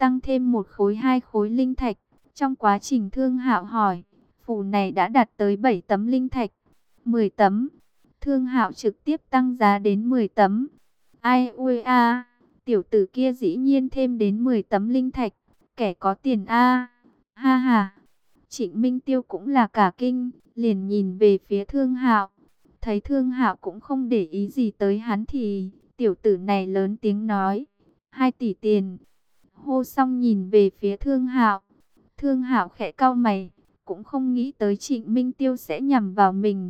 tăng thêm một khối 2 khối linh thạch. Trong quá trình Thương Hạo hỏi, phù này đã đạt tới 7 tấm linh thạch. 10 tấm. Thương Hạo trực tiếp tăng giá đến 10 tấm. Ai ui a, tiểu tử kia dĩ nhiên thêm đến 10 tấm linh thạch. Kẻ có tiền a. Ha ha. Trịnh Minh Tiêu cũng là cả kinh, liền nhìn về phía Thương Hạo. Thấy Thương Hạo cũng không để ý gì tới hắn thì tiểu tử này lớn tiếng nói, 2 tỷ tiền. Hô xong nhìn về phía Thương Hạo. Thương Hạo khẽ cau mày, cũng không nghĩ tới Trịnh Minh Tiêu sẽ nhằm vào mình.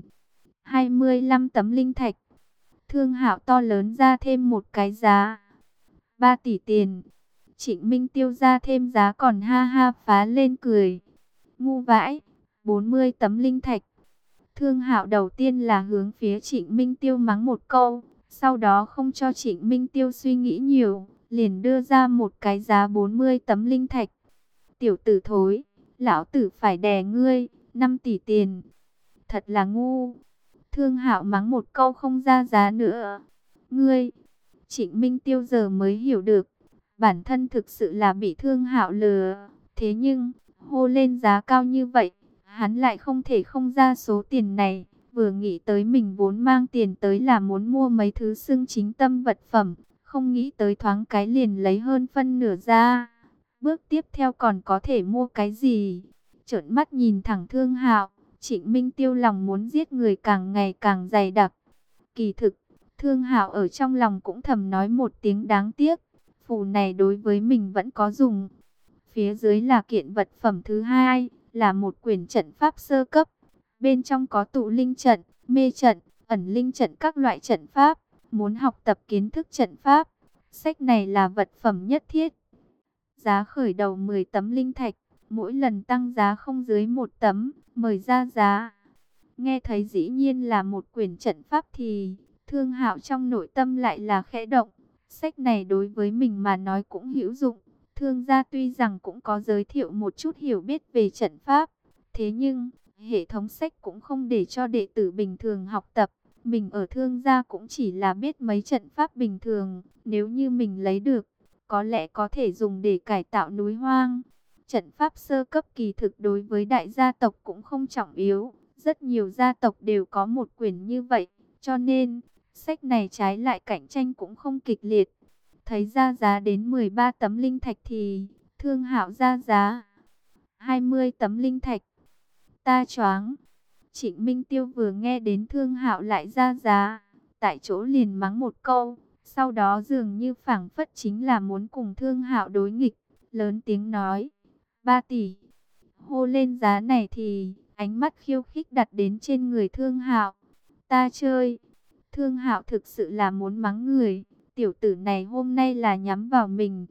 25 tấm linh thạch. Thương Hạo to lớn ra thêm một cái giá. 3 tỷ tiền. Trịnh Minh Tiêu ra thêm giá còn ha ha phá lên cười. Ngu vãi, 40 tấm linh thạch. Thương Hạo đầu tiên là hướng phía Trịnh Minh Tiêu mắng một câu, sau đó không cho Trịnh Minh Tiêu suy nghĩ nhiều, liền đưa ra một cái giá 40 tấm linh thạch. Tiểu tử thối, lão tử phải đè ngươi, 5 tỷ tiền. Thật là ngu. Thương Hạo mắng một câu không ra giá nữa. Ngươi, Trịnh Minh Tiêu giờ mới hiểu được, bản thân thực sự là bị Thương Hạo lừa. Thế nhưng, hô lên giá cao như vậy, hắn lại không thể không ra số tiền này. Vừa nghĩ tới mình vốn mang tiền tới là muốn mua mấy thứ xưng chính tâm vật phẩm, không nghĩ tới thoáng cái liền lấy hơn phân nửa ra. Bước tiếp theo còn có thể mua cái gì? Trợn mắt nhìn thẳng Thương Hạo, Trịnh Minh Tiêu lòng muốn giết người càng ngày càng dày đặc. Kỳ thực, Thương Hạo ở trong lòng cũng thầm nói một tiếng đáng tiếc, phù này đối với mình vẫn có dùng. Phía dưới là kiện vật phẩm thứ hai, là một quyển trận pháp sơ cấp. Bên trong có tụ linh trận, mê trận, ẩn linh trận các loại trận pháp. Muốn học tập kiến thức trận pháp, sách này là vật phẩm nhất thiết. Giá khởi đầu 10 tấm linh thạch, mỗi lần tăng giá không dưới 1 tấm, mời ra giá. Nghe thấy dĩ nhiên là một quyển trận pháp thì Thương Hạo trong nội tâm lại là khẽ động. Sách này đối với mình mà nói cũng hữu dụng. Thương gia tuy rằng cũng có giới thiệu một chút hiểu biết về trận pháp, thế nhưng hệ thống sách cũng không để cho đệ tử bình thường học tập. Mình ở Thương gia cũng chỉ là biết mấy trận pháp bình thường, nếu như mình lấy được, có lẽ có thể dùng để cải tạo núi hoang. Trận pháp sơ cấp kỳ thực đối với đại gia tộc cũng không trọng yếu, rất nhiều gia tộc đều có một quyển như vậy, cho nên sách này trái lại cạnh tranh cũng không kịch liệt. Thấy ra giá đến 13 tấm linh thạch thì Thương Hạo ra giá 20 tấm linh thạch. Ta choáng. Trịnh Minh Tiêu vừa nghe đến Thương Hạo lại ra giá, tại chỗ liền mắng một câu, sau đó dường như phảng phất chính là muốn cùng Thương Hạo đối nghịch, lớn tiếng nói, 3 tỷ. Hô lên giá này thì ánh mắt khiêu khích đặt đến trên người Thương Hạo. Ta chơi. Thương Hạo thực sự là muốn mắng người. Tiểu tử này hôm nay là nhắm vào mình.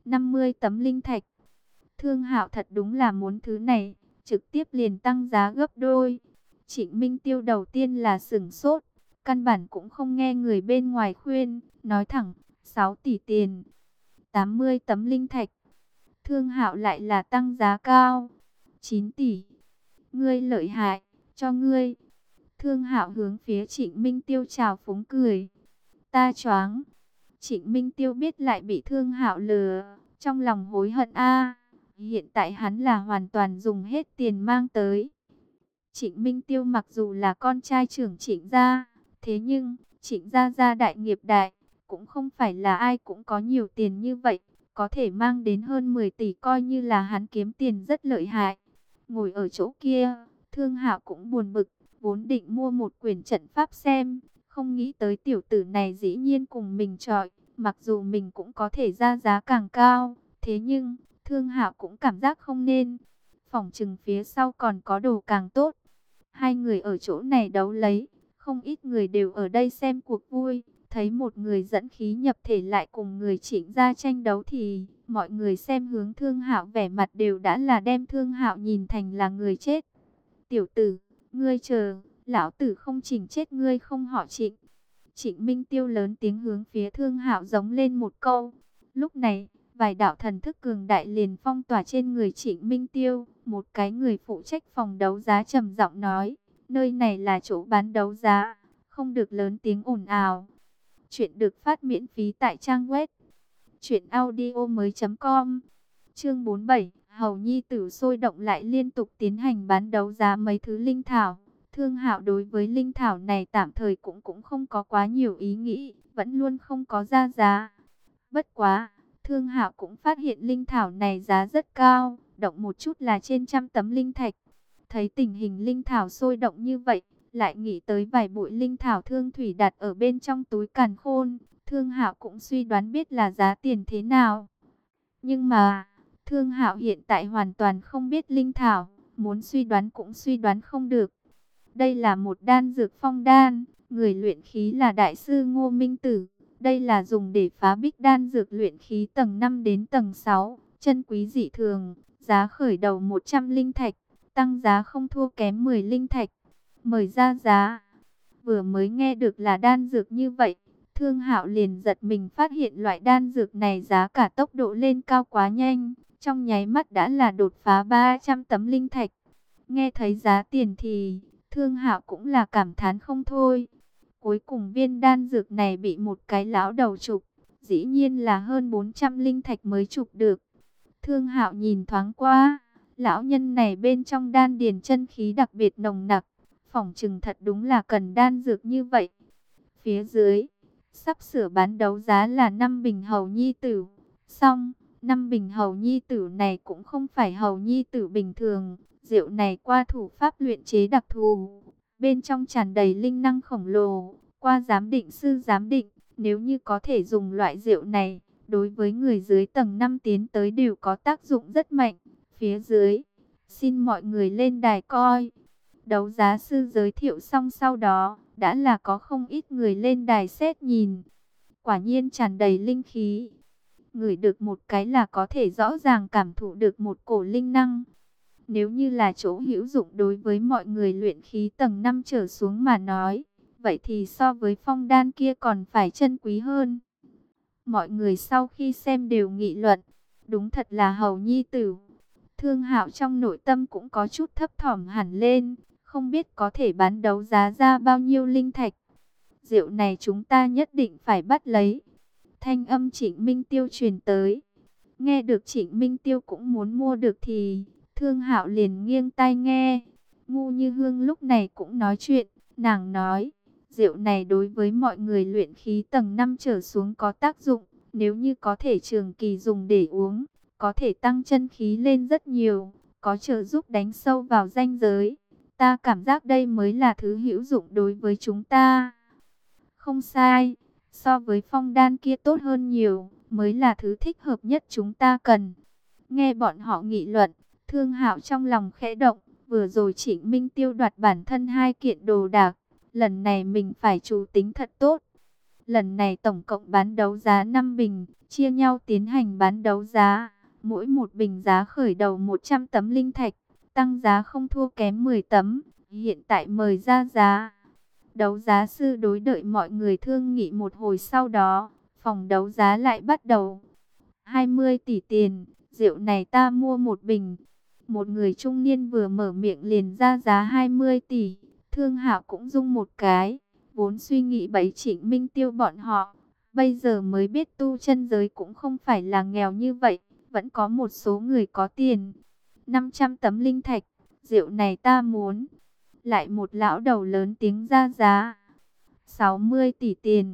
50 tấm linh thạch. Thương Hạo thật đúng là muốn thứ này, trực tiếp liền tăng giá gấp đôi. Trịnh Minh Tiêu đầu tiên là sửng sốt, căn bản cũng không nghe người bên ngoài khuyên, nói thẳng, 6 tỷ tiền. 80 tấm linh thạch. Thương Hạo lại là tăng giá cao. 9 tỷ. Ngươi lợi hại, cho ngươi. Thương Hạo hướng phía Trịnh Minh Tiêu chào phúng cười. Ta choáng. Trịnh Minh Tiêu biết lại bị Thương Hạo lừa, trong lòng hối hận a. Hiện tại hắn là hoàn toàn dùng hết tiền mang tới. Trịnh Minh Tiêu mặc dù là con trai trưởng Trịnh gia, thế nhưng Trịnh gia gia đại nghiệp đại, cũng không phải là ai cũng có nhiều tiền như vậy, có thể mang đến hơn 10 tỷ coi như là hắn kiếm tiền rất lợi hại. Ngồi ở chỗ kia, Thương Hạo cũng buồn bực, vốn định mua một quyển trận pháp xem, không nghĩ tới tiểu tử này dĩ nhiên cùng mình chọi, mặc dù mình cũng có thể ra giá càng cao, thế nhưng Thương Hạo cũng cảm giác không nên. Phỏng chừng phía sau còn có đồ càng tốt. Hai người ở chỗ này đấu lấy, không ít người đều ở đây xem cuộc vui. Thấy một người dẫn khí nhập thể lại cùng người Trịnh gia tranh đấu thì mọi người xem hướng Thương Hạo vẻ mặt đều đã là đem Thương Hạo nhìn thành là người chết. Tiểu tử, ngươi chờ, lão tử không chỉnh chết ngươi không họ Trịnh. Trịnh Minh Tiêu lớn tiếng hướng phía Thương Hạo giống lên một câu. Lúc này, vài đạo thần thức cường đại liền phong tỏa trên người Trịnh Minh Tiêu. Một cái người phụ trách phòng đấu giá trầm giọng nói, nơi này là chỗ bán đấu giá, không được lớn tiếng ồn ào. Chuyện được phát miễn phí tại trang web truyệnaudiomoi.com. Chương 47, Hầu Nhi Tử sôi động lại liên tục tiến hành bán đấu giá mấy thứ linh thảo. Thương Hạo đối với linh thảo này tạm thời cũng không có quá nhiều ý nghĩ, vẫn luôn không có ra giá. Bất quá, Thương Hạo cũng phát hiện linh thảo này giá rất cao, động một chút là trên 100 tấm linh thạch. Thấy tình hình linh thảo sôi động như vậy, lại nghĩ tới vài bụi linh thảo Thương Thủy đặt ở bên trong túi càn khôn, Thương Hạo cũng suy đoán biết là giá tiền thế nào. Nhưng mà, Thương Hạo hiện tại hoàn toàn không biết linh thảo, muốn suy đoán cũng suy đoán không được. Đây là một đan dược phong đan, người luyện khí là đại sư Ngô Minh Tử. Đây là dùng để phá bích đan dược luyện khí tầng 5 đến tầng 6, chân quý dị thường, giá khởi đầu 100 linh thạch, tăng giá không thua kém 10 linh thạch. Mời ra giá. Vừa mới nghe được là đan dược như vậy, Thương Hạo liền giật mình phát hiện loại đan dược này giá cả tốc độ lên cao quá nhanh, trong nháy mắt đã là đột phá 300 tấm linh thạch. Nghe thấy giá tiền thì Thương Hạo cũng là cảm thán không thôi. Cuối cùng viên đan dược này bị một cái lão đầu chụp, dĩ nhiên là hơn 400 linh thạch mới chụp được. Thương Hạo nhìn thoáng qua, lão nhân này bên trong đan điền chân khí đặc biệt nồng nặc, phỏng chừng thật đúng là cần đan dược như vậy. Phía dưới, sắp sửa bán đấu giá là 5 bình hầu nhi tử. Xong, 5 bình hầu nhi tử này cũng không phải hầu nhi tử bình thường, rượu này qua thủ pháp luyện chế đặc thù, bên trong tràn đầy linh năng khổng lồ. Qua giám định sư giám định, nếu như có thể dùng loại rượu này, đối với người dưới tầng 5 tiến tới đều có tác dụng rất mạnh. Phía dưới, xin mọi người lên đài coi. Đấu giá sư giới thiệu xong sau đó, đã là có không ít người lên đài xét nhìn. Quả nhiên tràn đầy linh khí. Ngửi được một cái là có thể rõ ràng cảm thụ được một cổ linh năng. Nếu như là chỗ hữu dụng đối với mọi người luyện khí tầng 5 trở xuống mà nói, vậy thì so với phong đan kia còn phải chân quý hơn. Mọi người sau khi xem đều nghị luận, đúng thật là hầu nhi tử. Thương Hạo trong nội tâm cũng có chút thấp thỏm hẳn lên, không biết có thể bán đấu giá ra bao nhiêu linh thạch. Rượu này chúng ta nhất định phải bắt lấy. Thanh âm Trịnh Minh Tiêu truyền tới. Nghe được Trịnh Minh Tiêu cũng muốn mua được thì Thương Hạo liền nghiêng tai nghe. Ngu Như Hương lúc này cũng nói chuyện, nàng nói, rượu này đối với mọi người luyện khí tầng 5 trở xuống có tác dụng, nếu như có thể trường kỳ dùng để uống, có thể tăng chân khí lên rất nhiều, có trợ giúp đánh sâu vào ranh giới. Ta cảm giác đây mới là thứ hữu dụng đối với chúng ta. Không sai, so với phong đan kia tốt hơn nhiều, mới là thứ thích hợp nhất chúng ta cần. Nghe bọn họ nghị luận, Thương Hạo trong lòng khẽ động, vừa rồi Trịnh Minh Tiêu đoạt bản thân 2 kiện đồ đạc, lần này mình phải chú tính thật tốt. Lần này tổng cộng bán đấu giá 5 bình, chia nhau tiến hành bán đấu giá, mỗi một bình giá khởi đầu 100 tấm linh thạch, tăng giá không thua kém 10 tấm, hiện tại mời ra giá. Đấu giá sư đối đợi mọi người thương nghị một hồi sau đó, phòng đấu giá lại bắt đầu. 20 tỷ tiền, rượu này ta mua một bình. Một người trung niên vừa mở miệng liền ra giá 20 tỷ, Thương Hạo cũng rung một cái, vốn suy nghĩ bẫy Trịnh Minh Tiêu bọn họ, bây giờ mới biết tu chân giới cũng không phải là nghèo như vậy, vẫn có một số người có tiền. 500 tấm linh thạch, rượu này ta muốn. Lại một lão đầu lớn tiếng ra giá. 60 tỷ tiền.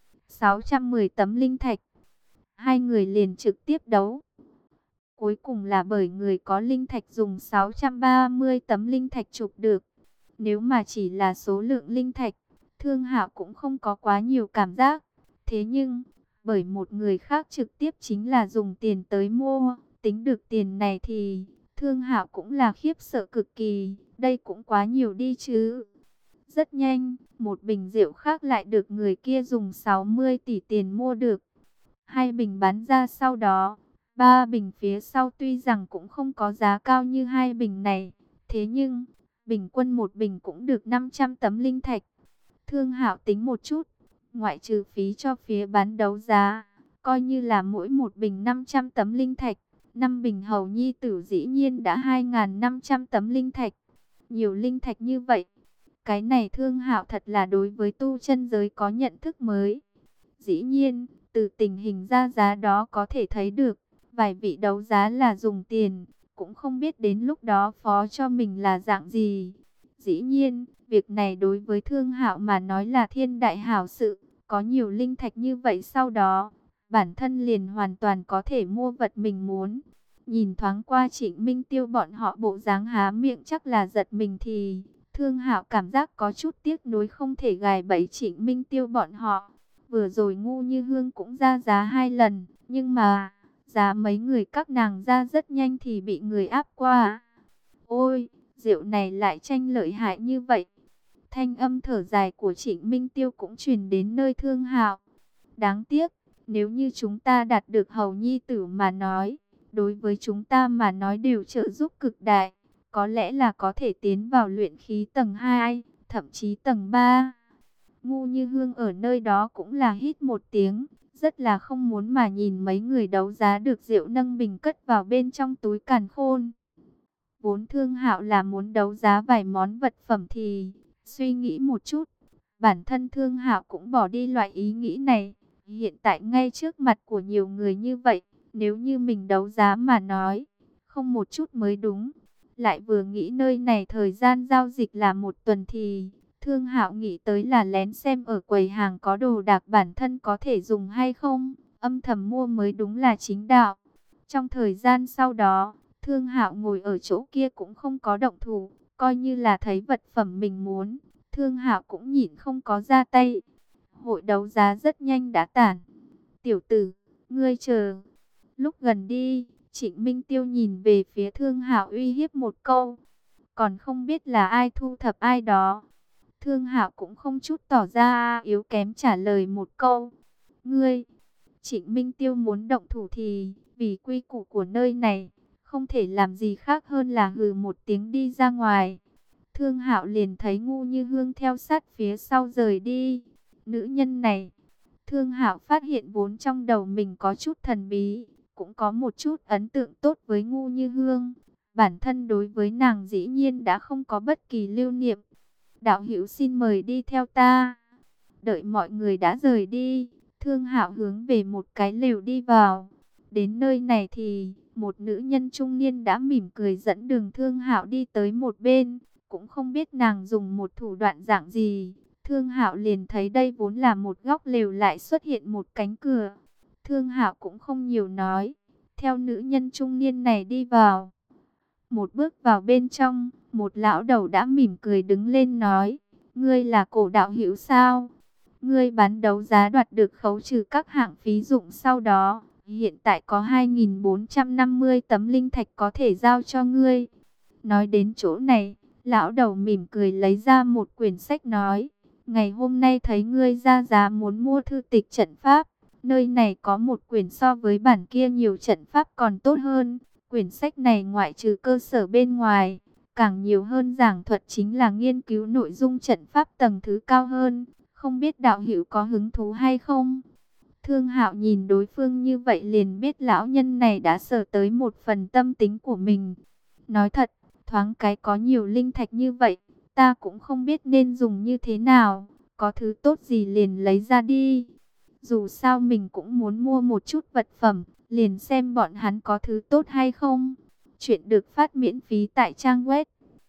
610 tấm linh thạch. Hai người liền trực tiếp đấu. Cuối cùng là bởi người có linh thạch dùng 630 tấm linh thạch chụp được. Nếu mà chỉ là số lượng linh thạch, Thương Hạo cũng không có quá nhiều cảm giác. Thế nhưng, bởi một người khác trực tiếp chính là dùng tiền tới mua, tính được tiền này thì Thương Hạo cũng là khiếp sợ cực kỳ, đây cũng quá nhiều đi chứ. Rất nhanh, một bình rượu khác lại được người kia dùng 60 tỷ tiền mua được. 2 bình bán ra sau đó, 3 bình phía sau tuy rằng cũng không có giá cao như 2 bình này, thế nhưng bình quân một bình cũng được 500 tấm linh thạch. Thương Hạo tính một chút, ngoại trừ phí cho phía bán đấu giá, coi như là mỗi một bình 500 tấm linh thạch, 5 bình hầu nhi tử dĩ nhiên đã 2.500 tấm linh thạch. Nhiều linh thạch như vậy, cái này Thương Hạo thật là đối với tu chân giới có nhận thức mới. Dĩ nhiên, từ tình hình ra giá đó có thể thấy được, vài vị đấu giá là dùng tiền, cũng không biết đến lúc đó phó cho mình là dạng gì. Dĩ nhiên, việc này đối với Thương Hạo mà nói là thiên đại hảo sự, có nhiều linh thạch như vậy sau đó, bản thân liền hoàn toàn có thể mua vật mình muốn. Nhìn thoáng qua Trịnh Minh Tiêu bọn họ bộ dáng há miệng chắc là giật mình thì Thương Hạo cảm giác có chút tiếc nuối không thể gài bẫy Trịnh Minh Tiêu bọn họ. Vừa rồi Ngu Như Hương cũng ra giá 2 lần, nhưng mà giá mấy người các nàng ra rất nhanh thì bị người áp qua. Ôi, rượu này lại tranh lợi hại như vậy. Thanh âm thở dài của Trịnh Minh Tiêu cũng truyền đến nơi Thương Hạo. Đáng tiếc, nếu như chúng ta đạt được hầu nhi tử mà nói, đối với chúng ta mà nói đều trợ giúp cực đại, có lẽ là có thể tiến vào luyện khí tầng 2, thậm chí tầng 3. Ngu Như Hương ở nơi đó cũng là hít một tiếng, rất là không muốn mà nhìn mấy người đấu giá được rượu nâng bình cất vào bên trong túi càn khôn. Vốn Thương Hạo là muốn đấu giá vài món vật phẩm thì suy nghĩ một chút, bản thân Thương Hạo cũng bỏ đi loại ý nghĩ này. Hiện tại ngay trước mặt của nhiều người như vậy, nếu như mình đấu giá mà nói, không một chút mới đúng. Lại vừa nghĩ nơi này thời gian giao dịch là 1 tuần thì Thương Hạo nghĩ tới là lén xem ở quầy hàng có đồ đạc bản thân có thể dùng hay không, âm thầm mua mới đúng là chính đạo. Trong thời gian sau đó, Thương Hạo ngồi ở chỗ kia cũng không có động thủ, coi như là thấy vật phẩm mình muốn, Thương Hạo cũng nhịn không có ra tay. Hội đấu giá rất nhanh đã tản. Tiểu tử, ngươi chờ. Lúc gần đi, Trịnh Minh Tiêu nhìn về phía Thương Hạo uy hiếp một câu. Còn không biết là ai thu thập ai đó. Thương Hạo cũng không chút tỏ ra yếu kém trả lời một câu. Ngươi, Trịnh Minh Tiêu muốn động thủ thì, vì quy củ của nơi này, không thể làm gì khác hơn là hừ một tiếng đi ra ngoài. Thương Hạo liền thấy Ngu Như Hương theo sát phía sau rời đi. Nữ nhân này, Thương Hạo phát hiện vốn trong đầu mình có chút thần bí, cũng có một chút ấn tượng tốt với Ngu Như Hương. Bản thân đối với nàng dĩ nhiên đã không có bất kỳ lưu niệm. Đạo hữu xin mời đi theo ta. Đợi mọi người đã rời đi, Thương Hạo hướng về một cái lều đi vào. Đến nơi này thì một nữ nhân trung niên đã mỉm cười dẫn đường Thương Hạo đi tới một bên, cũng không biết nàng dùng một thủ đoạn dạng gì. Thương Hạo liền thấy đây vốn là một góc lều lại xuất hiện một cánh cửa. Thương Hạo cũng không nhiều nói, theo nữ nhân trung niên này đi vào. Một bước vào bên trong, một lão đầu đã mỉm cười đứng lên nói: "Ngươi là Cổ đạo hữu sao? Ngươi bán đấu giá đoạt được khấu trừ các hạng phí dụng sau đó, hiện tại có 2.450 tấm linh thạch có thể giao cho ngươi." Nói đến chỗ này, lão đầu mỉm cười lấy ra một quyển sách nói: "Ngày hôm nay thấy ngươi ra giá muốn mua thư tịch trận pháp, nơi này có một quyển so với bản kia nhiều trận pháp còn tốt hơn. Quyển sách này ngoại trừ cơ sở bên ngoài, càng nhiều hơn giảng thuật chính là nghiên cứu nội dung trận pháp tầng thứ cao hơn. Không biết đạo hữu có hứng thú hay không?" Thương Hạo nhìn đối phương như vậy liền biết lão nhân này đã sở tới một phần tâm tính của mình. Nói thật, thoáng cái có nhiều linh thạch như vậy, ta cũng không biết nên dùng như thế nào, có thứ tốt gì liền lấy ra đi. Dù sao mình cũng muốn mua một chút vật phẩm, liền xem bọn hắn có thứ tốt hay không. Chuyện được phát miễn phí tại trang web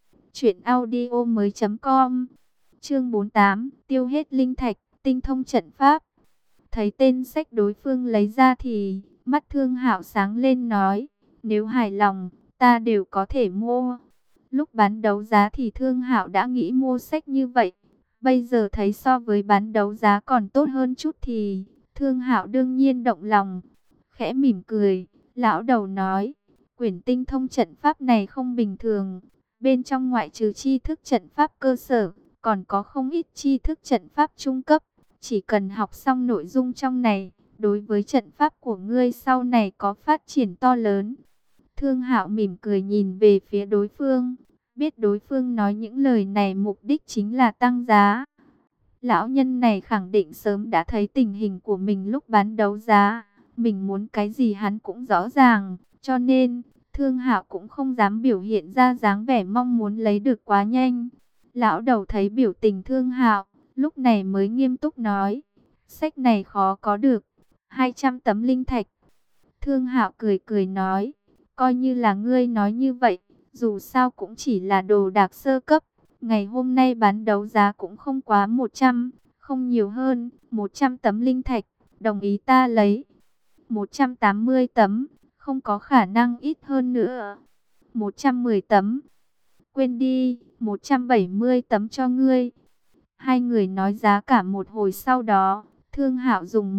truyệnaudiomoi.com. Chương 48, tiêu hết linh thạch, tinh thông trận pháp. Thấy tên sách đối phương lấy ra thì mắt Thương Hạo sáng lên nói: "Nếu hài lòng, ta đều có thể mua." Lúc bán đấu giá thì Thương Hạo đã nghĩ mua sách như vậy. Bây giờ thấy so với bán đấu giá còn tốt hơn chút thì Thương Hạo đương nhiên động lòng. Khẽ mỉm cười, lão đầu nói: "Quyển tinh thông trận pháp này không bình thường. Bên trong ngoại trừ tri thức trận pháp cơ sở, còn có không ít tri thức trận pháp trung cấp. Chỉ cần học xong nội dung trong này, đối với trận pháp của ngươi sau này có phát triển to lớn." Thương Hạo mỉm cười nhìn về phía đối phương, biết đối phương nói những lời này mục đích chính là tăng giá. Lão nhân này khẳng định sớm đã thấy tình hình của mình lúc bán đấu giá, mình muốn cái gì hắn cũng rõ ràng, cho nên Thương Hạo cũng không dám biểu hiện ra dáng vẻ mong muốn lấy được quá nhanh. Lão đầu thấy biểu tình Thương Hạo, lúc này mới nghiêm túc nói: "Sách này khó có được, 200 tấm linh thạch." Thương Hạo cười cười nói, coi như là ngươi nói như vậy, dù sao cũng chỉ là đồ đạc sơ cấp. Ngày hôm nay bán đấu giá cũng không quá 100, không nhiều hơn, 100 tấm linh thạch, đồng ý ta lấy. 180 tấm, không có khả năng ít hơn nữa. 110 tấm, quên đi, 170 tấm cho ngươi. Hai người nói giá cả một hồi sau đó, Thương Hạo dùng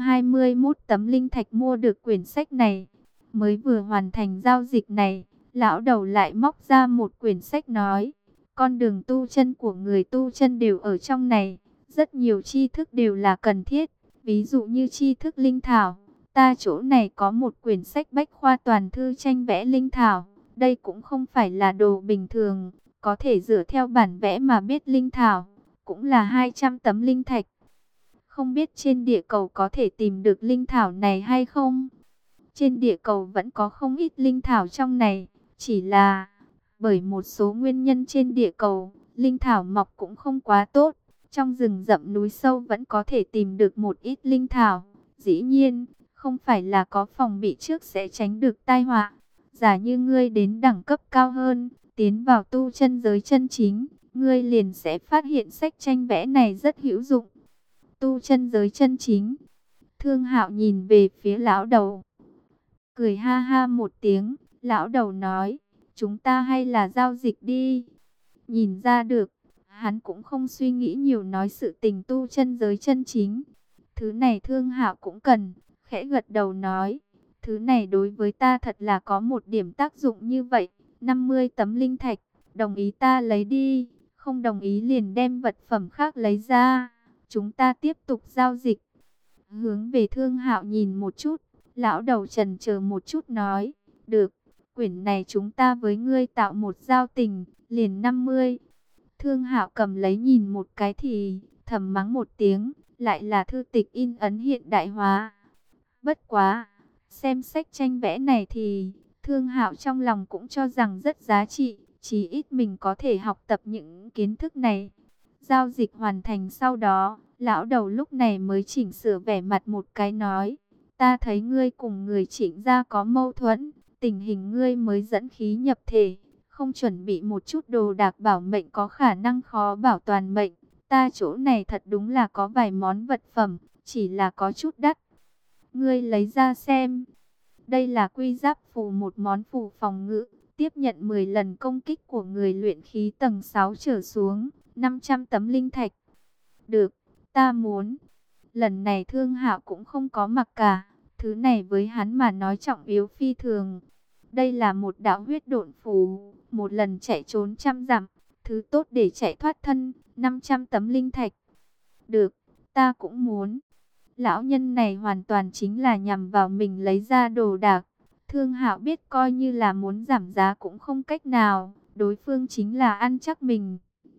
121 tấm linh thạch mua được quyển sách này. Mới vừa hoàn thành giao dịch này, lão đầu lại móc ra một quyển sách nói, con đường tu chân của người tu chân đều ở trong này, rất nhiều tri thức đều là cần thiết, ví dụ như tri thức linh thảo. Ta chỗ này có một quyển sách bách khoa toàn thư tranh vẽ linh thảo, đây cũng không phải là đồ bình thường, có thể dựa theo bản vẽ mà biết linh thảo, cũng là 200 tấm linh thạch. Không biết trên địa cầu có thể tìm được linh thảo này hay không? Trên địa cầu vẫn có không ít linh thảo trong này, chỉ là bởi một số nguyên nhân trên địa cầu, linh thảo mọc cũng không quá tốt. Trong rừng rậm núi sâu vẫn có thể tìm được một ít linh thảo. Dĩ nhiên, không phải là có phòng bị trước sẽ tránh được tai họa. Giả như ngươi đến đẳng cấp cao hơn, tiến vào tu chân giới chân chính, ngươi liền sẽ phát hiện sách tranh vẽ này rất hữu dụng. Tu chân giới chân chính. Thương Hạo nhìn về phía lão đầu, cười ha ha một tiếng. Lão đầu nói, chúng ta hay là giao dịch đi. Nhìn ra được, hắn cũng không suy nghĩ nhiều nói sự tình tu chân giới chân chính. Thứ này Thương Hạo cũng cần, khẽ gật đầu nói, thứ này đối với ta thật là có một điểm tác dụng như vậy. 50 tấm linh thạch, đồng ý ta lấy đi, không đồng ý liền đem vật phẩm khác lấy ra. Chúng ta tiếp tục giao dịch. Hướng về Thương Hạo nhìn một chút, lão đầu chần chờ một chút nói, được, quyển này chúng ta với ngươi tạo một giao tình, liền 50. Thương Hạo cầm lấy nhìn một cái thì thầm mắng một tiếng, lại là thư tịch in ấn hiện đại hóa. Bất quá, xem sách tranh vẽ này thì Thương Hạo trong lòng cũng cho rằng rất giá trị, chí ít mình có thể học tập những kiến thức này. Giao dịch hoàn thành sau đó, lão đầu lúc này mới chỉnh sửa vẻ mặt một cái nói, ta thấy ngươi cùng người Trịnh gia có mâu thuẫn, tình hình ngươi mới dẫn khí nhập thể, không chuẩn bị một chút đồ đạc bảo mệnh có khả năng khó bảo toàn mệnh. Ta chỗ này thật đúng là có vài món vật phẩm, chỉ là có chút đắt. Ngươi lấy ra xem. Đây là quy giáp phù, một món phù phòng ngự, tiếp nhận 10 lần công kích của người luyện khí tầng 6 trở xuống, 500 tấm linh thạch. Được, ta muốn. Lần này Thương Hạo cũng không có mặc cả, thứ này với hắn mà nói trọng yếu phi thường. Đây là một đạo huyết độn phù, một lần chạy trốn 100 dặm, thứ tốt để chạy thoát thân, 500 tấm linh thạch. Được, ta cũng muốn. Lão nhân này hoàn toàn chính là nhằm vào mình lấy ra đồ đạc. Thương Hạo biết coi như là muốn giảm giá cũng không cách nào, đối phương chính là ăn chắc mình.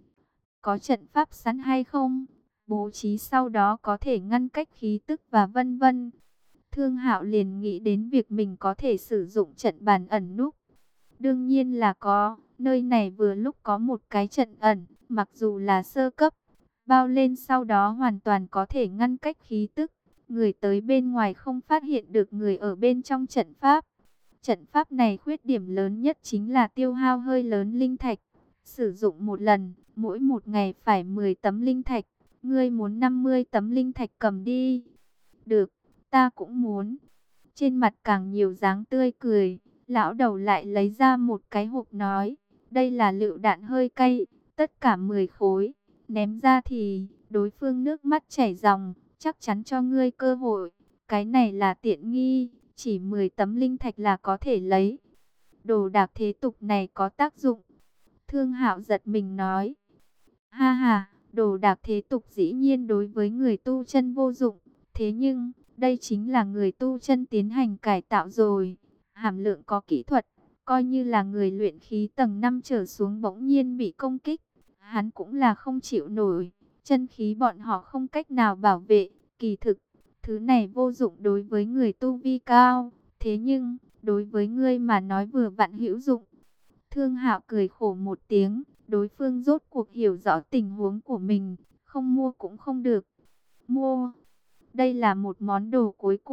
Có trận pháp sẵn hay không? Bố trí sau đó có thể ngăn cách khí tức và vân vân. Thương Hạo liền nghĩ đến việc mình có thể sử dụng trận bàn ẩn núp. Đương nhiên là có, nơi này vừa lúc có một cái trận ẩn, mặc dù là sơ cấp, bao lên sau đó hoàn toàn có thể ngăn cách khí tức. Người tới bên ngoài không phát hiện được người ở bên trong trận pháp. Trận pháp này khuyết điểm lớn nhất chính là tiêu hao hơi lớn linh thạch. Sử dụng một lần, mỗi một ngày phải 10 tấm linh thạch. Ngươi muốn 50 tấm linh thạch cầm đi. Được, ta cũng muốn. Trên mặt càng nhiều dáng tươi cười, lão đầu lại lấy ra một cái hộp nói, đây là lựu đạn hơi cay, tất cả 10 khối. Ném ra thì đối phương nước mắt chảy ròng, chắc chắn cho ngươi cơ hội. Cái này là tiện nghi, chỉ 10 tấm linh thạch là có thể lấy. Đồ đạc thế tục này có tác dụng. Thương Hạo giật mình nói, ha ha, đồ đạc thế tục dĩ nhiên đối với người tu chân vô dụng. Thế nhưng, đây chính là người tu chân tiến hành cải tạo rồi. Hàm lượng có kỹ thuật, coi như là người luyện khí tầng 5 trở xuống bỗng nhiên bị công kích, hắn cũng là không chịu nổi. Chân khí bọn họ không cách nào bảo vệ. Kỳ thực, thứ này vô dụng đối với người tu vi cao. Thế nhưng, đối với ngươi mà nói vừa vặn hữu dụng. Thương Hạo cười khổ một tiếng. Đối phương rốt cuộc hiểu rõ tình huống của mình. Không mua cũng không được. Mua. Đây là một món đồ cuối cùng.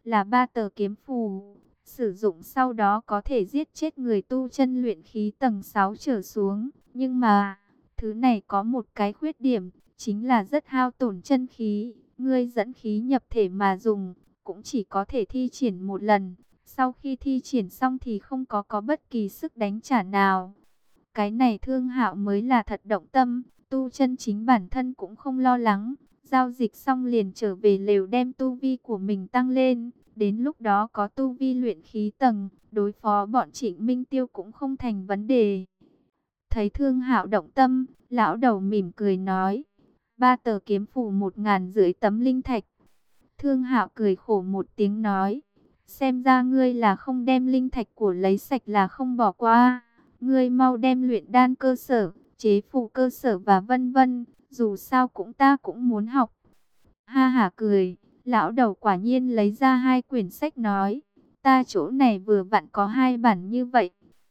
là 3 tờ kiếm phù. Sử dụng sau đó có thể giết chết người tu chân luyện khí tầng 6 trở xuống. Nhưng mà, thứ này có một cái khuyết điểm, chính là rất hao tổn chân khí. Ngươi dẫn khí nhập thể mà dùng, cũng chỉ có thể thi triển một lần. Sau khi thi triển xong thì không có bất kỳ sức đánh trả nào. Cái này Thương Hạo mới là thật động tâm, tu chân chính bản thân cũng không lo lắng. Giao dịch xong liền trở về lều đem tu vi của mình tăng lên. Đến lúc đó có tu vi luyện khí tầng, đối phó bọn Trịnh Minh Tiêu cũng không thành vấn đề. Thấy Thương Hạo động tâm, lão đầu mỉm cười nói, 3 tờ kiếm phù 1.500 tấm linh thạch. Thương Hạo cười khổ một tiếng nói, xem ra ngươi là không đem linh thạch của lấy sạch là không bỏ qua. Ngươi mau đem luyện đan cơ sở, chế phù cơ sở và vân vân, dù sao ta cũng muốn học. Ha hả cười, lão đầu quả nhiên lấy ra 2 quyển sách nói, ta chỗ này vừa vặn có 2 bản như vậy.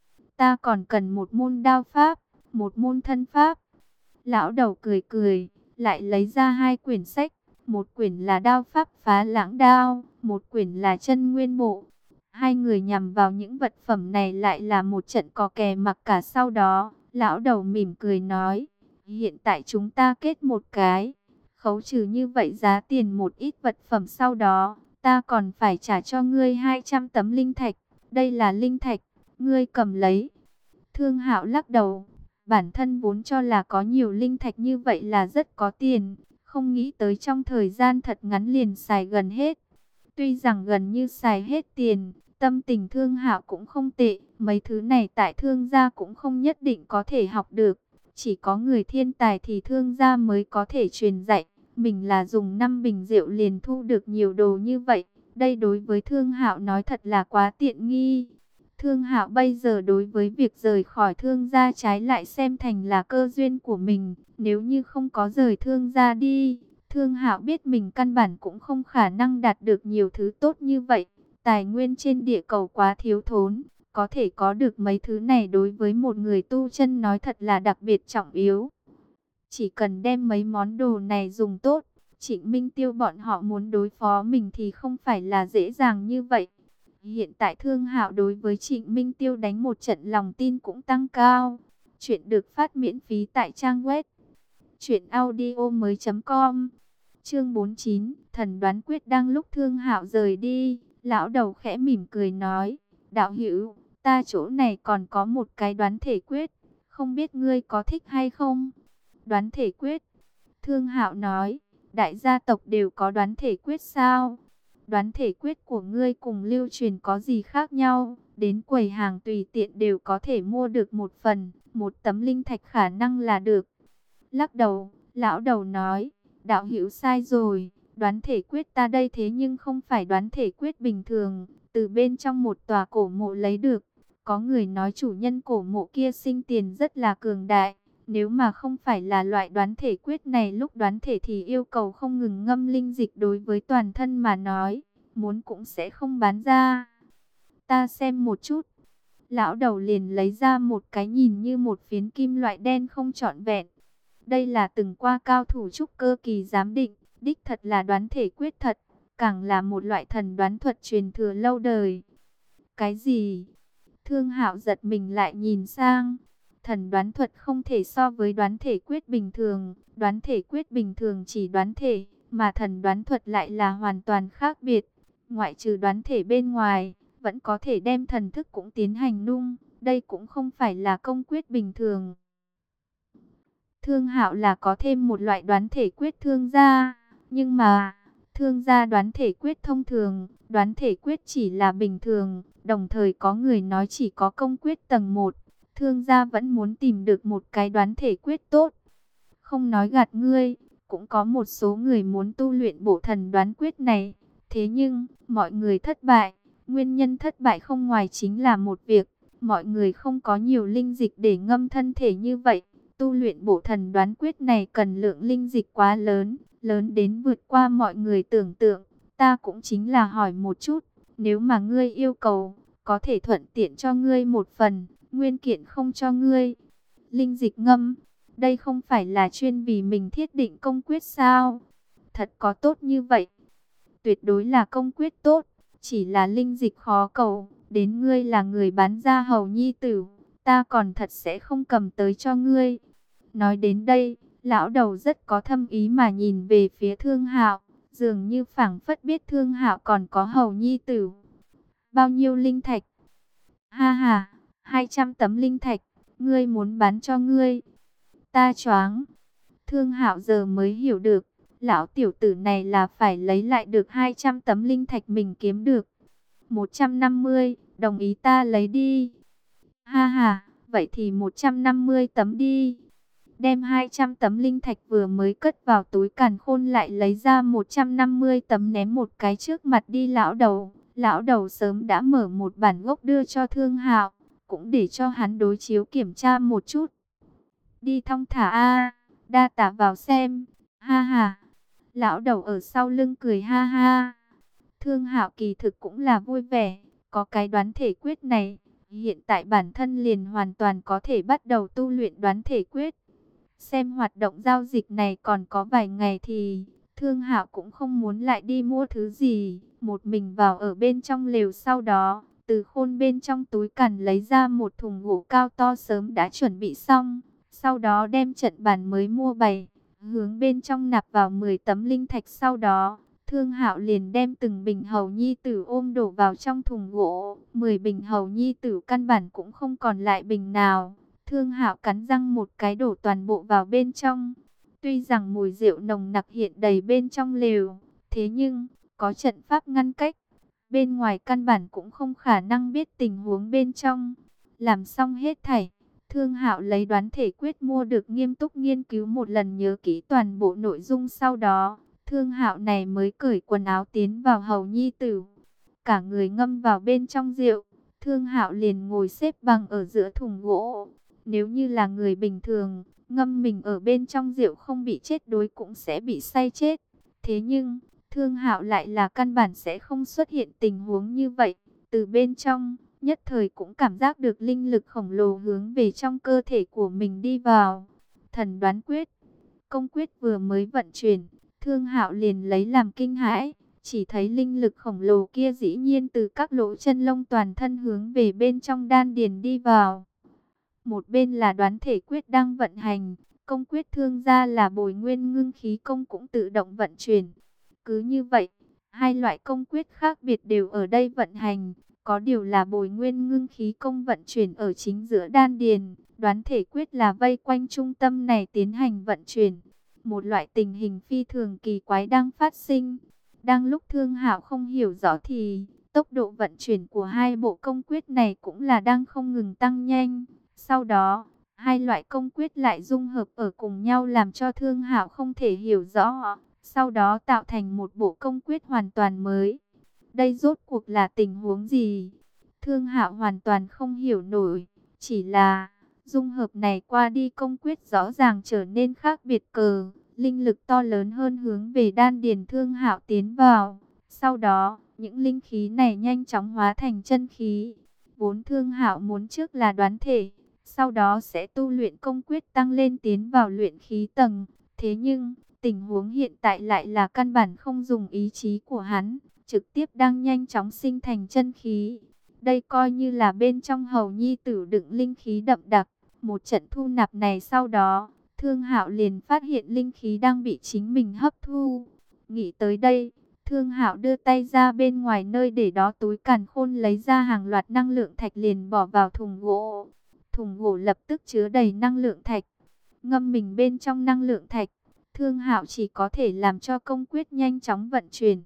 Ta còn cần một môn đao pháp, một môn thân pháp. Lão đầu cười cười, lại lấy ra 2 quyển sách, một quyển là đao pháp phá lãng đao, một quyển là chân nguyên bộ. Hai người nhằm vào những vật phẩm này lại là một trận cò kè mặc cả. Sau đó, lão đầu mỉm cười nói, hiện tại chúng ta kết một cái, khấu trừ như vậy giá tiền một ít vật phẩm, sau đó, ta còn phải trả cho ngươi 200 tấm linh thạch. Đây là linh thạch, ngươi cầm lấy. Thương Hạo lắc đầu, bản thân vốn cho là có nhiều linh thạch như vậy là rất có tiền, không nghĩ tới trong thời gian thật ngắn liền xài gần hết. Tuy rằng gần như xài hết tiền, tâm tình Thương Hạo cũng không tệ, mấy thứ này tại Thương gia cũng không nhất định có thể học được, chỉ có người thiên tài thì Thương gia mới có thể truyền dạy. Mình là dùng 5 bình rượu liền thu được nhiều đồ như vậy, đây đối với Thương Hạo nói thật là quá tiện nghi. Thương Hạo bây giờ đối với việc rời khỏi Thương gia trái lại xem thành là cơ duyên của mình, nếu như không có rời Thương gia đi, Thương Hạo biết mình căn bản cũng không khả năng đạt được nhiều thứ tốt như vậy. Tài nguyên trên địa cầu quá thiếu thốn, có thể có được mấy thứ này đối với một người tu chân nói thật là đặc biệt trọng yếu. Chỉ cần đem mấy món đồ này dùng tốt, Trịnh Minh Tiêu bọn họ muốn đối phó mình thì không phải là dễ dàng như vậy. Hiện tại Thương Hạo đối với Trịnh Minh Tiêu đánh một trận lòng tin cũng tăng cao. Chuyện được phát miễn phí tại trang web truyệnaudiomoi.com. Chương 49, thần đoán quyết. Đang lúc Thương Hạo rời đi, lão đầu khẽ mỉm cười nói, đạo hữu, ta chỗ này còn có một cái đoán thể quyết, không biết ngươi có thích hay không? Đoán thể quyết? Thương Hạo nói, đại gia tộc đều có đoán thể quyết sao? Đoán thể quyết của ngươi cùng lưu truyền có gì khác nhau? Đến quầy hàng tùy tiện đều có thể mua được một phần, một tấm linh thạch khả năng là được. Lắc đầu, lão đầu nói, đạo hữu sai rồi, đoán thể quyết ta đây thế nhưng không phải đoán thể quyết bình thường, từ bên trong một tòa cổ mộ lấy được. Có người nói chủ nhân cổ mộ kia sinh tiền rất là cường đại, nếu mà không phải là loại đoán thể quyết này, lúc đoán thể thì yêu cầu không ngừng ngâm linh dịch, đối với toàn thân mà nói, muốn cũng sẽ không bán ra. Ta xem một chút. Lão đầu liền lấy ra một cái nhìn như một phiến kim loại đen không trọn vẹn. Đây là từng qua cao thủ trúc cơ kỳ giám định, đích thật là đoán thể quyết thật, càng là một loại thần đoán thuật truyền thừa lâu đời. Cái gì? Thương Hạo giật mình lại nhìn sang. Thần đoán thuật không thể so với đoán thể quyết bình thường. Đoán thể quyết bình thường chỉ đoán thể, mà thần đoán thuật lại là hoàn toàn khác biệt. Ngoại trừ đoán thể bên ngoài, vẫn có thể đem thần thức cũng tiến hành nung. Đây cũng không phải là công quyết bình thường. Thương Hạo là có thêm một loại đoán thể quyết thương gia, nhưng mà thương gia đoán thể quyết thông thường, đoán thể quyết chỉ là bình thường, đồng thời có người nói chỉ có công quyết tầng 1, thương gia vẫn muốn tìm được một cái đoán thể quyết tốt. Không nói gạt ngươi, cũng có một số người muốn tu luyện bộ thần đoán quyết này, thế nhưng mọi người thất bại. Nguyên nhân thất bại không ngoài chính là một việc, mọi người không có nhiều linh dịch để ngâm thân thể như vậy. Tu luyện bộ thần đoán quyết này cần lượng linh dịch quá lớn, lớn đến vượt qua mọi người tưởng tượng. Ta cũng chính là hỏi một chút, nếu mà ngươi yêu cầu, có thể thuận tiện cho ngươi một phần, nguyên kiện không cho ngươi. Linh dịch ngâm, đây không phải là chuyên vì mình thiết định công quyết sao? Thật có tốt như vậy? Tuyệt đối là công quyết tốt, chỉ là linh dịch khó cầu, đến ngươi là người bán ra hầu nhi tử, ta còn thật sẽ không cầm tới cho ngươi. Nói đến đây, lão đầu rất có thâm ý mà nhìn về phía Thương Hạo, dường như phảng phất biết Thương Hạo còn có hầu nhi tử. Bao nhiêu linh thạch? Ha ha, 200 tấm linh thạch, ngươi muốn bán cho ngươi. Ta choáng. Thương Hạo giờ mới hiểu được, lão tiểu tử này là phải lấy lại được 200 tấm linh thạch mình kiếm được. 150, đồng ý ta lấy đi. Ha ha, vậy thì 150 tấm đi. Đem 200 tấm linh thạch vừa mới cất vào túi càn khôn lại lấy ra 150 tấm ném một cái trước mặt đi lão đầu. Lão đầu sớm đã mở một bản gốc đưa cho Thương Hạo, cũng để cho hắn đối chiếu kiểm tra một chút. Đi thong thả a, đa tạ vào xem. Ha ha. Lão đầu ở sau lưng cười ha ha. Thương Hạo kỳ thực cũng là vui vẻ, có cái đoán thể quyết này, hiện tại bản thân liền hoàn toàn có thể bắt đầu tu luyện đoán thể quyết. Xem hoạt động giao dịch này còn có vài ngày thì Thương Hạo cũng không muốn lại đi mua thứ gì, một mình vào ở bên trong lều, sau đó từ khôn bên trong túi càn lấy ra một thùng gỗ cao to sớm đã chuẩn bị xong, sau đó đem trận bàn mới mua bày, hướng bên trong nạp vào 10 tấm linh thạch, sau đó Thương Hạo liền đem từng bình hầu nhi tử ôm đổ vào trong thùng gỗ, 10 bình hầu nhi tử căn bản cũng không còn lại bình nào. Thương Hạo cắn răng một cái đổ toàn bộ vào bên trong. Tuy rằng mùi rượu nồng nặc hiện đầy bên trong lều, thế nhưng có trận pháp ngăn cách, bên ngoài căn bản cũng không khả năng biết tình huống bên trong. Làm xong hết thảy, Thương Hạo lấy đoán thể quyết mua được nghiêm túc nghiên cứu một lần, nhớ kỹ toàn bộ nội dung, sau đó Thương Hạo này mới cởi quần áo tiến vào hầu nhi tử. Cả người ngâm vào bên trong rượu, Thương Hạo liền ngồi xếp bằng ở giữa thùng gỗ. Nếu như là người bình thường, ngâm mình ở bên trong rượu không bị chết đuối cũng sẽ bị say chết. Thế nhưng, Thương Hạo lại là căn bản sẽ không xuất hiện tình huống như vậy. Từ bên trong, nhất thời cũng cảm giác được linh lực khổng lồ hướng về trong cơ thể của mình đi vào. Thần đoán quyết, công quyết vừa mới vận chuyển, Thương Hạo liền lấy làm kinh hãi. Chỉ thấy linh lực khổng lồ kia dĩ nhiên từ các lỗ chân lông toàn thân hướng về bên trong đan điền đi vào. Một bên là đoán thể quyết đang vận hành, công quyết thương gia là bồi nguyên ngưng khí công cũng tự động vận chuyển. Cứ như vậy, hai loại công quyết khác biệt đều ở đây vận hành. Có điều là bồi nguyên ngưng khí công vận chuyển ở chính giữa đan điền, đoán thể quyết là vây quanh trung tâm này tiến hành vận chuyển. Một loại tình hình phi thường kỳ quái đang phát sinh. Đang lúc Thương Hạo không hiểu rõ thì tốc độ vận chuyển của hai bộ công quyết này cũng là đang không ngừng tăng nhanh. Sau đó, hai loại công quyết lại dung hợp ở cùng nhau làm cho Thương Hạo không thể hiểu rõ. Sau đó tạo thành một bộ công quyết hoàn toàn mới. Đây rốt cuộc là tình huống gì? Thương Hạo hoàn toàn không hiểu nổi. Chỉ là dung hợp này qua đi, công quyết rõ ràng trở nên khác biệt cờ. Linh lực to lớn hơn hướng về đan điền Thương Hạo tiến vào. Sau đó, những linh khí này nhanh chóng hóa thành chân khí. Vốn Thương Hạo muốn trước là đoán thể, sau đó sẽ tu luyện công quyết tăng lên tiến vào luyện khí tầng. Thế nhưng, tình huống hiện tại lại là căn bản không dùng ý chí của hắn, trực tiếp đang nhanh chóng sinh thành chân khí. Đây coi như là bên trong hầu nhi tử đựng linh khí đậm đặc. Một trận thu nạp này sau đó, Thương Hạo liền phát hiện linh khí đang bị chính mình hấp thu. Nghĩ tới đây, Thương Hạo đưa tay ra bên ngoài nơi để đó túi càn khôn, lấy ra hàng loạt năng lượng thạch liền bỏ vào thùng gỗ. Thùng gỗ lập tức chứa đầy năng lượng thạch. Ngâm mình bên trong năng lượng thạch, Thương Hạo chỉ có thể làm cho công quyết nhanh chóng vận chuyển.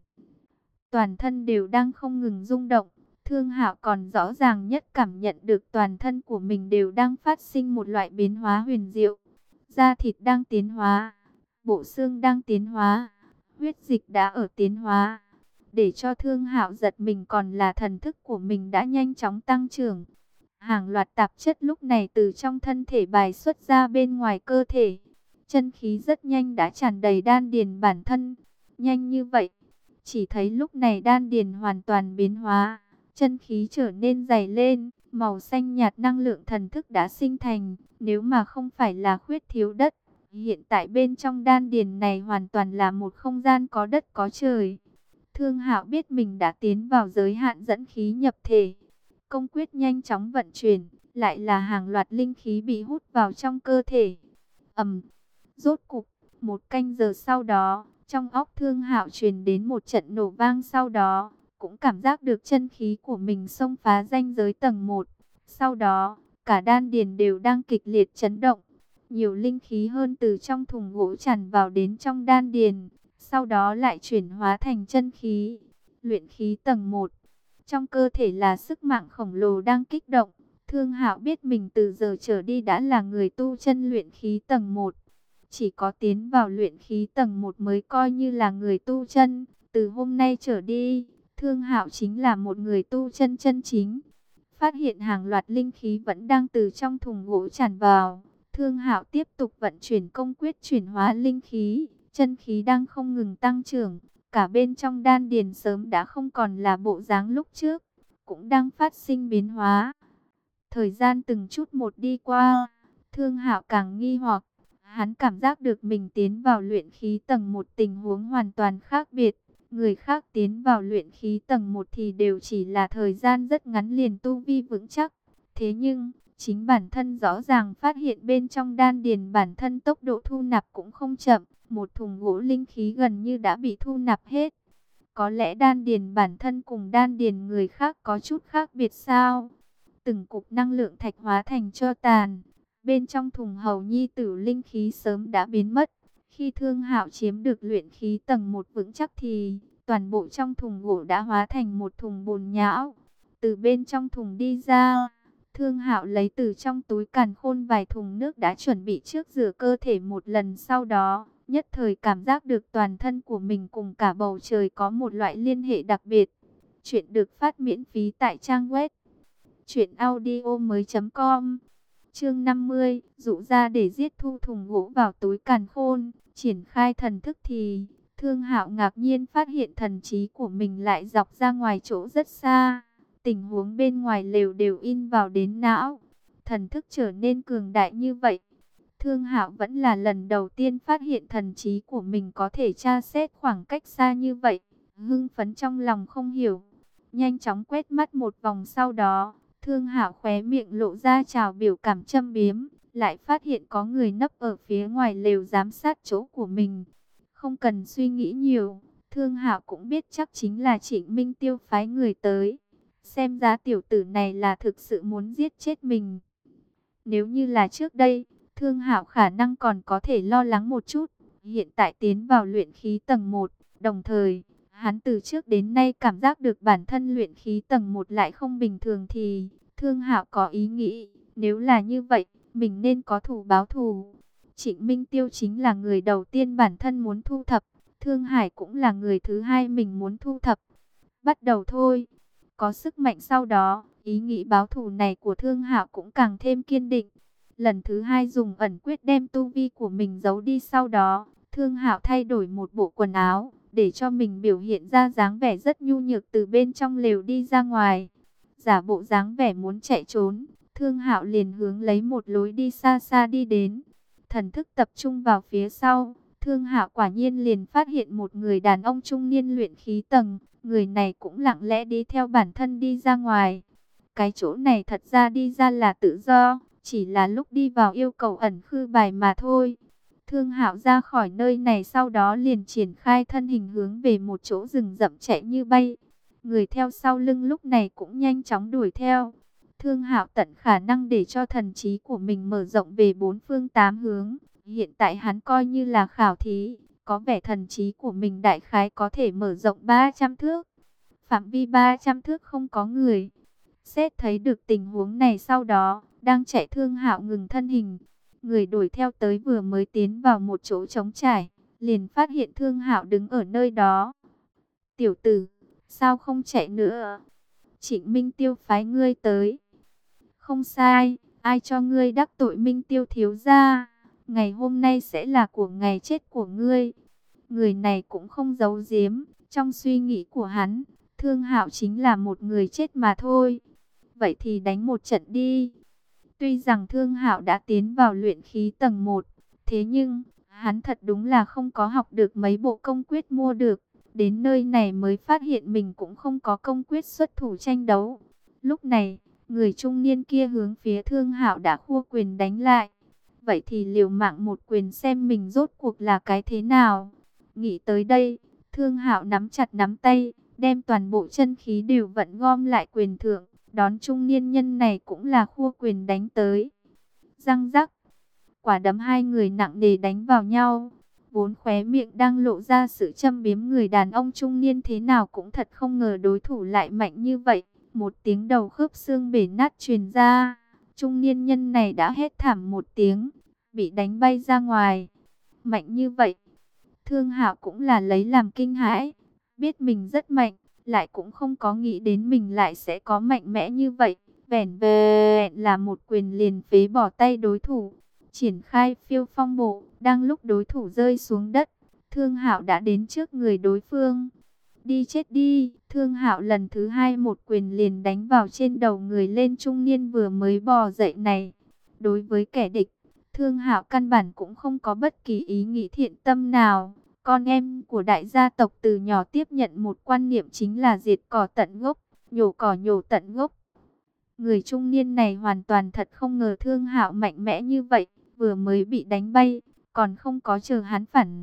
Toàn thân đều đang không ngừng rung động. Thương Hạo còn rõ ràng nhất cảm nhận được toàn thân của mình đều đang phát sinh một loại biến hóa huyền diệu. Da thịt đang tiến hóa, bộ xương đang tiến hóa, huyết dịch đã ở tiến hóa. Để cho Thương Hạo giật mình còn là thần thức của mình đã nhanh chóng tăng trưởng. Hàng loạt tạp chất lúc này từ trong thân thể bài xuất ra bên ngoài cơ thể. Chân khí rất nhanh đã tràn đầy đan điền bản thân. Nhanh như vậy, chỉ thấy lúc này đan điền hoàn toàn biến hóa. Chân khí trở nên dày lên, màu xanh nhạt năng lượng thần thức đã sinh thành. Nếu mà không phải là khuyết thiếu đất, hiện tại bên trong đan điền này hoàn toàn là một không gian có đất có trời. Thương Hạo biết mình đã tiến vào giới hạn dẫn khí nhập thể. Công quyết nhanh chóng vận chuyển, lại là hàng loạt linh khí bị hút vào trong cơ thể. Rốt cục, 1 canh giờ sau đó, trong óc Thương Hạo truyền đến một trận nổ vang, sau đó cũng cảm giác được chân khí của mình xông phá ranh giới tầng 1. Sau đó, cả đan điền đều đang kịch liệt chấn động. Nhiều linh khí hơn từ trong thùng gỗ tràn vào đến trong đan điền, sau đó lại chuyển hóa thành chân khí. Luyện khí tầng 1. Trong cơ thể là sức mạnh khổng lồ đang kích động. Thương Hạo biết mình từ giờ trở đi đã là người tu chân luyện khí tầng 1. Chỉ có tiến vào luyện khí tầng 1 mới coi như là người tu chân. Từ hôm nay trở đi, Thương Hạo chính là một người tu chân chân chính. Phát hiện hàng loạt linh khí vẫn đang từ trong thùng gỗ tràn vào. Thương Hạo tiếp tục vận chuyển công quyết chuyển hóa linh khí. Chân khí đang không ngừng tăng trưởng. Cả bên trong đan điền sớm đã không còn là bộ dáng lúc trước, cũng đang phát sinh biến hóa. Thời gian từng chút một đi qua, Thương Hạo càng nghi hoặc. Hắn cảm giác được mình tiến vào luyện khí tầng 1 tình huống hoàn toàn khác biệt. Người khác tiến vào luyện khí tầng 1 thì đều chỉ là thời gian rất ngắn liền tu vi vững chắc. Thế nhưng, chính bản thân rõ ràng phát hiện bên trong đan điền bản thân tốc độ thu nạp cũng không chậm. Một thùng gỗ linh khí gần như đã bị thu nạp hết. Có lẽ đan điền bản thân cùng đan điền người khác có chút khác biệt sao? Từng cục năng lượng thạch hóa thành tro tàn. Bên trong thùng hầu nhi tử linh khí sớm đã biến mất. Khi Thương Hạo chiếm được luyện khí tầng 1 vững chắc thì toàn bộ trong thùng gỗ đã hóa thành một thùng bùn nhão. Từ bên trong thùng đi ra, Thương Hạo lấy từ trong túi càn khôn vài thùng nước đã chuẩn bị trước rửa cơ thể một lần, sau đó nhất thời cảm giác được toàn thân của mình cùng cả bầu trời có một loại liên hệ đặc biệt. Chuyện được phát miễn phí tại trang web truyệnaudiomoi.com. Chương 50, dụ ra để giết, thu thùng gỗ vào túi càn khôn, triển khai thần thức thì Thương Hạo ngạc nhiên phát hiện thần trí của mình lại dọc ra ngoài chỗ rất xa. Tình huống bên ngoài lều đều in vào đến não. Thần thức trở nên cường đại như vậy. Thương Hạo vẫn là lần đầu tiên phát hiện thần trí của mình có thể tra xét khoảng cách xa như vậy. Hưng phấn trong lòng không hiểu. Nhanh chóng quét mắt một vòng, sau đó Thương Hạo khóe miệng lộ ra trào biểu cảm châm biếm. Lại phát hiện có người nấp ở phía ngoài lều giám sát chỗ của mình. Không cần suy nghĩ nhiều, Thương Hạo cũng biết chắc chính là Trịnh Minh Tiêu phái người tới. Xem ra tiểu tử này là thực sự muốn giết chết mình. Nếu như là trước đây, Thương Hạo khả năng còn có thể lo lắng một chút. Hiện tại tiến vào luyện khí tầng 1, đồng thời, hắn từ trước đến nay cảm giác được bản thân luyện khí tầng 1 lại không bình thường thì Thương Hạo có ý nghĩ, nếu là như vậy, mình nên có thù báo thù. Trịnh Minh Tiêu chính là người đầu tiên bản thân muốn thu thập, Thương Hải cũng là người thứ hai mình muốn thu thập. Bắt đầu thôi. Có sức mạnh sau đó, ý nghĩ báo thù này của Thương Hạo cũng càng thêm kiên định. Lần thứ hai dùng ẩn quyết đem tu vi của mình giấu đi, sau đó Thương Hạo thay đổi một bộ quần áo để cho mình biểu hiện ra dáng vẻ rất nhu nhược, từ bên trong lều đi ra ngoài. Giả bộ dáng vẻ muốn chạy trốn, Thương Hạo liền hướng lấy một lối đi xa xa đi đến. Thần thức tập trung vào phía sau, Thương Hạo quả nhiên liền phát hiện một người đàn ông trung niên luyện khí tầng. Người này cũng lặng lẽ đi theo bản thân đi ra ngoài. Cái chỗ này thật ra đi ra là tự do, chỉ là lúc đi vào yêu cầu ẩn khư bài mà thôi. Thương Hạo ra khỏi nơi này, sau đó liền triển khai thân hình hướng về một chỗ rừng rậm chạy như bay. Người theo sau lưng lúc này cũng nhanh chóng đuổi theo. Thương Hạo tận khả năng để cho thần trí của mình mở rộng về bốn phương tám hướng. Hiện tại hắn coi như là khảo thí, có vẻ thần trí của mình đại khái có thể mở rộng 300 thước. Phạm vi 300 thước không có người. Xét thấy được tình huống này, sau đó đang chạy Thương Hạo ngừng thân hình. Người đuổi theo tới vừa mới tiến vào một chỗ trống trải, liền phát hiện Thương Hạo đứng ở nơi đó. Tiểu tử, sao không chạy nữa? Trịnh Minh Tiêu phái ngươi tới. Không sai, ai cho ngươi đắc tội Minh Tiêu thiếu gia? Ngày hôm nay sẽ là của ngày chết của ngươi. Người này cũng không giấu giếm, trong suy nghĩ của hắn, Thương Hạo chính là một người chết mà thôi. Vậy thì đánh một trận đi. Tuy rằng Thương Hạo đã tiến vào luyện khí tầng 1, thế nhưng hắn thật đúng là không có học được mấy bộ công quyết mua được. Đến nơi này mới phát hiện mình cũng không có công quyết xuất thủ tranh đấu. Lúc này, người trung niên kia hướng phía Thương Hạo đã khua quyền đánh lại. Vậy thì liều mạng một quyền xem mình rốt cuộc là cái thế nào. Nghĩ tới đây, Thương Hạo nắm chặt nắm tay, đem toàn bộ chân khí đều vận gom lại quyền thượng, đón trung niên nhân này cũng là khua quyền đánh tới. Răng rắc, quả đấm hai người nặng nề đánh vào nhau. Vốn khóe miệng đang lộ ra sự châm biếm người đàn ông trung niên thế nào cũng thật không ngờ đối thủ lại mạnh như vậy. Một tiếng đầu khớp xương bể nát truyền ra. Trung niên nhân này đã hét thảm một tiếng, bị đánh bay ra ngoài. Mạnh như vậy, Thương Hạo cũng là lấy làm kinh hãi. Biết mình rất mạnh, lại cũng không có nghĩ đến mình lại sẽ có mạnh mẽ như vậy. Vẻn vẹn là một quyền liền phế bỏ tay đối thủ. Triển khai phiêu phong bộ, đang lúc đối thủ rơi xuống đất, Thương Hạo đã đến trước người đối phương. Đi chết đi, Thương Hạo lần thứ hai một quyền liền đánh vào trên đầu người lên trung niên vừa mới bò dậy này. Đối với kẻ địch, Thương Hạo căn bản cũng không có bất kỳ ý nghĩ thiện tâm nào. Con em của đại gia tộc từ nhỏ tiếp nhận một quan niệm chính là diệt cỏ tận gốc, nhổ cỏ nhổ tận gốc. Người trung niên này hoàn toàn thật không ngờ Thương Hạo mạnh mẽ như vậy, vừa mới bị đánh bay, còn không có chờ hắn phản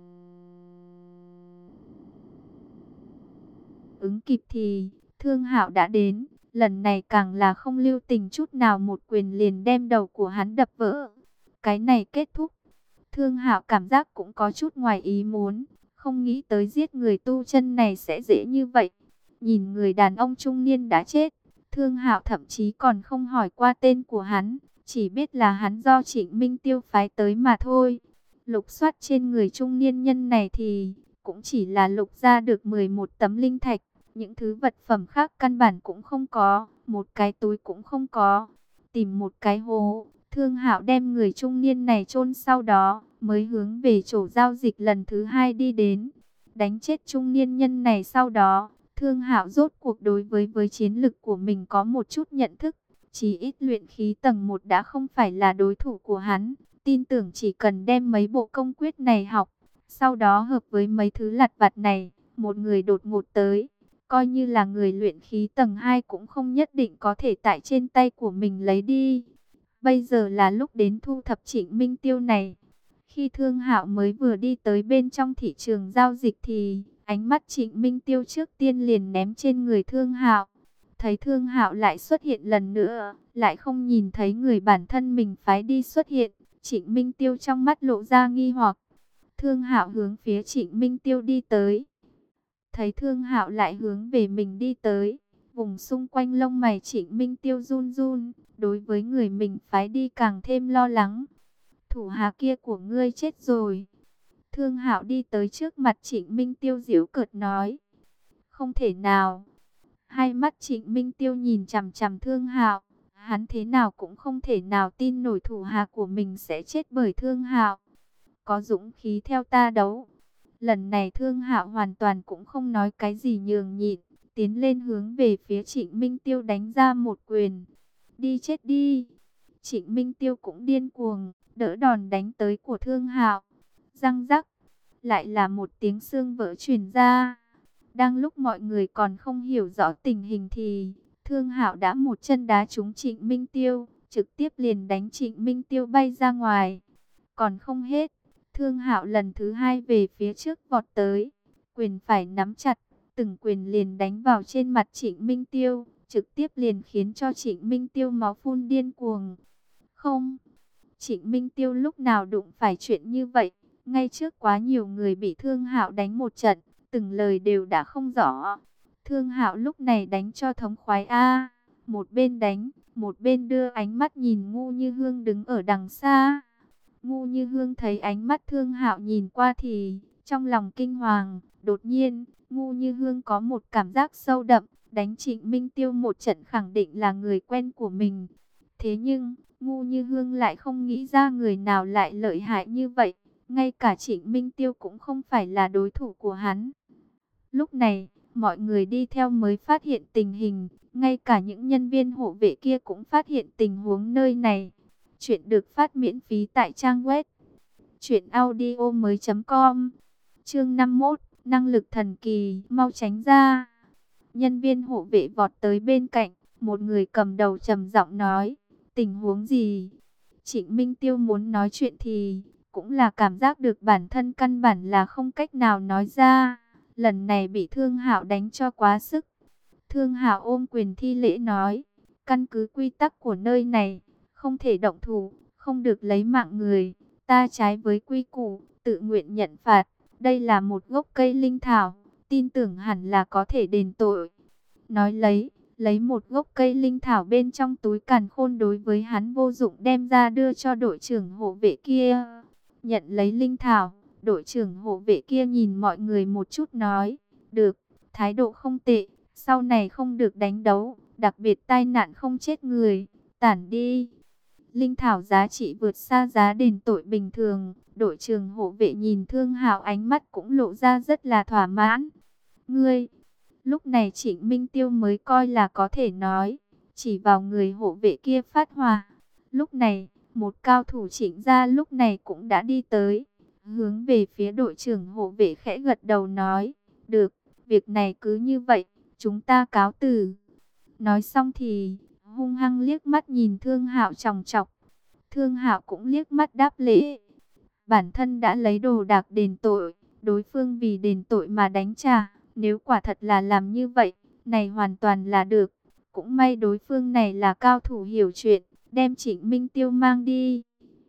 ứng kịp thì Thương Hạo đã đến, lần này càng là không lưu tình chút nào, một quyền liền đem đầu của hắn đập vỡ. Cái này kết thúc. Thương Hạo cảm giác cũng có chút ngoài ý muốn, không nghĩ tới giết người tu chân này sẽ dễ như vậy. Nhìn người đàn ông trung niên đã chết, Thương Hạo thậm chí còn không hỏi qua tên của hắn, chỉ biết là hắn do Trịnh Minh Tiêu phái tới mà thôi. Lục soát trên người trung niên nhân này thì cũng chỉ là lục ra được 11 tấm linh thạch, những thứ vật phẩm khác căn bản cũng không có, một cái túi cũng không có. Tìm một cái hố, Thương Hạo đem người trung niên này chôn, sau đó mới hướng về chỗ giao dịch lần thứ hai đi đến. Đánh chết trung niên nhân này sau đó, Thương Hạo rốt cuộc đối với chiến lực của mình có một chút nhận thức. Chỉ ít luyện khí tầng 1 đã không phải là đối thủ của hắn. Tin tưởng chỉ cần đem mấy bộ công quyết này học, sau đó hợp với mấy thứ lặt vặt này, một người đột ngột tới, coi như là người luyện khí tầng 2 cũng không nhất định có thể tại trên tay của mình lấy đi. Bây giờ là lúc đến thu thập Trịnh Minh Tiêu này. Khi Thương Hạo mới vừa đi tới bên trong thị trường giao dịch thì ánh mắt Trịnh Minh Tiêu trước tiên liền ném trên người Thương Hạo. Thấy Thương Hạo lại xuất hiện lần nữa, lại không nhìn thấy người bản thân mình phái đi xuất hiện, Trịnh Minh Tiêu trong mắt lộ ra nghi hoặc. Thương Hạo hướng phía Trịnh Minh Tiêu đi tới. Thấy Thương Hạo lại hướng về mình đi tới, vùng xung quanh lông mày Trịnh Minh Tiêu run run, đối với người mình phái đi càng thêm lo lắng. Thủ hạ kia của ngươi chết rồi. Thương Hạo đi tới trước mặt Trịnh Minh Tiêu giễu cợt nói. Không thể nào. Hai mắt Trịnh Minh Tiêu nhìn chằm chằm Thương Hạo, hắn thế nào cũng không thể nào tin nổi thủ hạ của mình sẽ chết bởi Thương Hạo. Có dũng khí theo ta đấu. Lần này Thương Hạo hoàn toàn cũng không nói cái gì nhường nhịn, tiến lên hướng về phía Trịnh Minh Tiêu đánh ra một quyền. Đi chết đi. Trịnh Minh Tiêu cũng điên cuồng, đỡ đòn đánh tới của Thương Hạo. Răng rắc, lại là một tiếng xương vỡ truyền ra. Đang lúc mọi người còn không hiểu rõ tình hình thì Thương Hạo đã một chân đá trúng Trịnh Minh Tiêu, trực tiếp liền đánh Trịnh Minh Tiêu bay ra ngoài. Còn không hết, Thương Hạo lần thứ hai về phía trước vọt tới, quyền phải nắm chặt, từng quyền liền đánh vào trên mặt Trịnh Minh Tiêu, trực tiếp liền khiến cho Trịnh Minh Tiêu máu phun điên cuồng. Không, Trịnh Minh Tiêu lúc nào đụng phải chuyện như vậy, ngay trước quá nhiều người bị Thương Hạo đánh một trận, từng lời đều đã không rõ. Thương Hạo lúc này đánh cho thống khoái a, một bên đánh, một bên đưa ánh mắt nhìn Ngu Như Hương đứng ở đằng xa. Ngu Như Hương thấy ánh mắt Thương Hạo nhìn qua thì trong lòng kinh hoàng, đột nhiên, Ngu Như Hương có một cảm giác sâu đậm, đánh Trịnh Minh Tiêu một trận khẳng định là người quen của mình. Thế nhưng, Ngu Như Hương lại không nghĩ ra người nào lại lợi hại như vậy, ngay cả Trịnh Minh Tiêu cũng không phải là đối thủ của hắn. Lúc này, mọi người đi theo mới phát hiện tình hình, ngay cả những nhân viên hộ vệ kia cũng phát hiện tình huống nơi này. Chuyện được phát miễn phí tại trang web truyệnaudiomoi.com. Chương 51, năng lực thần kỳ, mau tránh ra. Nhân viên hộ vệ vọt tới bên cạnh, một người cầm đầu trầm giọng nói, tình huống gì? Trịnh Minh Tiêu muốn nói chuyện thì cũng là cảm giác được bản thân căn bản là không cách nào nói ra. Lần này bị Thương Hạo đánh cho quá sức. Thương Hạo ôm quyền thi lễ nói, căn cứ quy tắc của nơi này, không thể động thủ, không được lấy mạng người. Ta trái với quy củ, tự nguyện nhận phạt. Đây là một gốc cây linh thảo, tin tưởng hẳn là có thể đền tội. Nói lấy một gốc cây linh thảo bên trong túi càn khôn đối với hắn vô dụng đem ra đưa cho đội trưởng hộ vệ kia. Nhận lấy linh thảo, đội trưởng hộ vệ kia nhìn mọi người một chút nói, được, thái độ không tệ, sau này không được đánh đấu, đặc biệt tai nạn không chết người, tản đi. Linh thảo giá trị vượt xa giá đền tội bình thường, đội trưởng hộ vệ nhìn Thương Hạo ánh mắt cũng lộ ra rất là thỏa mãn. Ngươi, lúc này Trịnh Minh Tiêu mới coi là có thể nói, chỉ vào người hộ vệ kia phát hỏa. Lúc này, một cao thủ Trịnh gia lúc này cũng đã đi tới, hướng về phía đội trưởng hộ vệ khẽ gật đầu nói, được, việc này cứ như vậy, chúng ta cáo từ. Nói xong thì hung hăng liếc mắt nhìn Thương Hạo chòng chọc. Thương Hạo cũng liếc mắt đáp lễ. Bản thân đã lấy đồ đạc đền tội, đối phương vì đền tội mà đánh trả. Nếu quả thật là làm như vậy, này hoàn toàn là được. Cũng may đối phương này là cao thủ hiểu chuyện, đem Trịnh Minh Tiêu mang đi.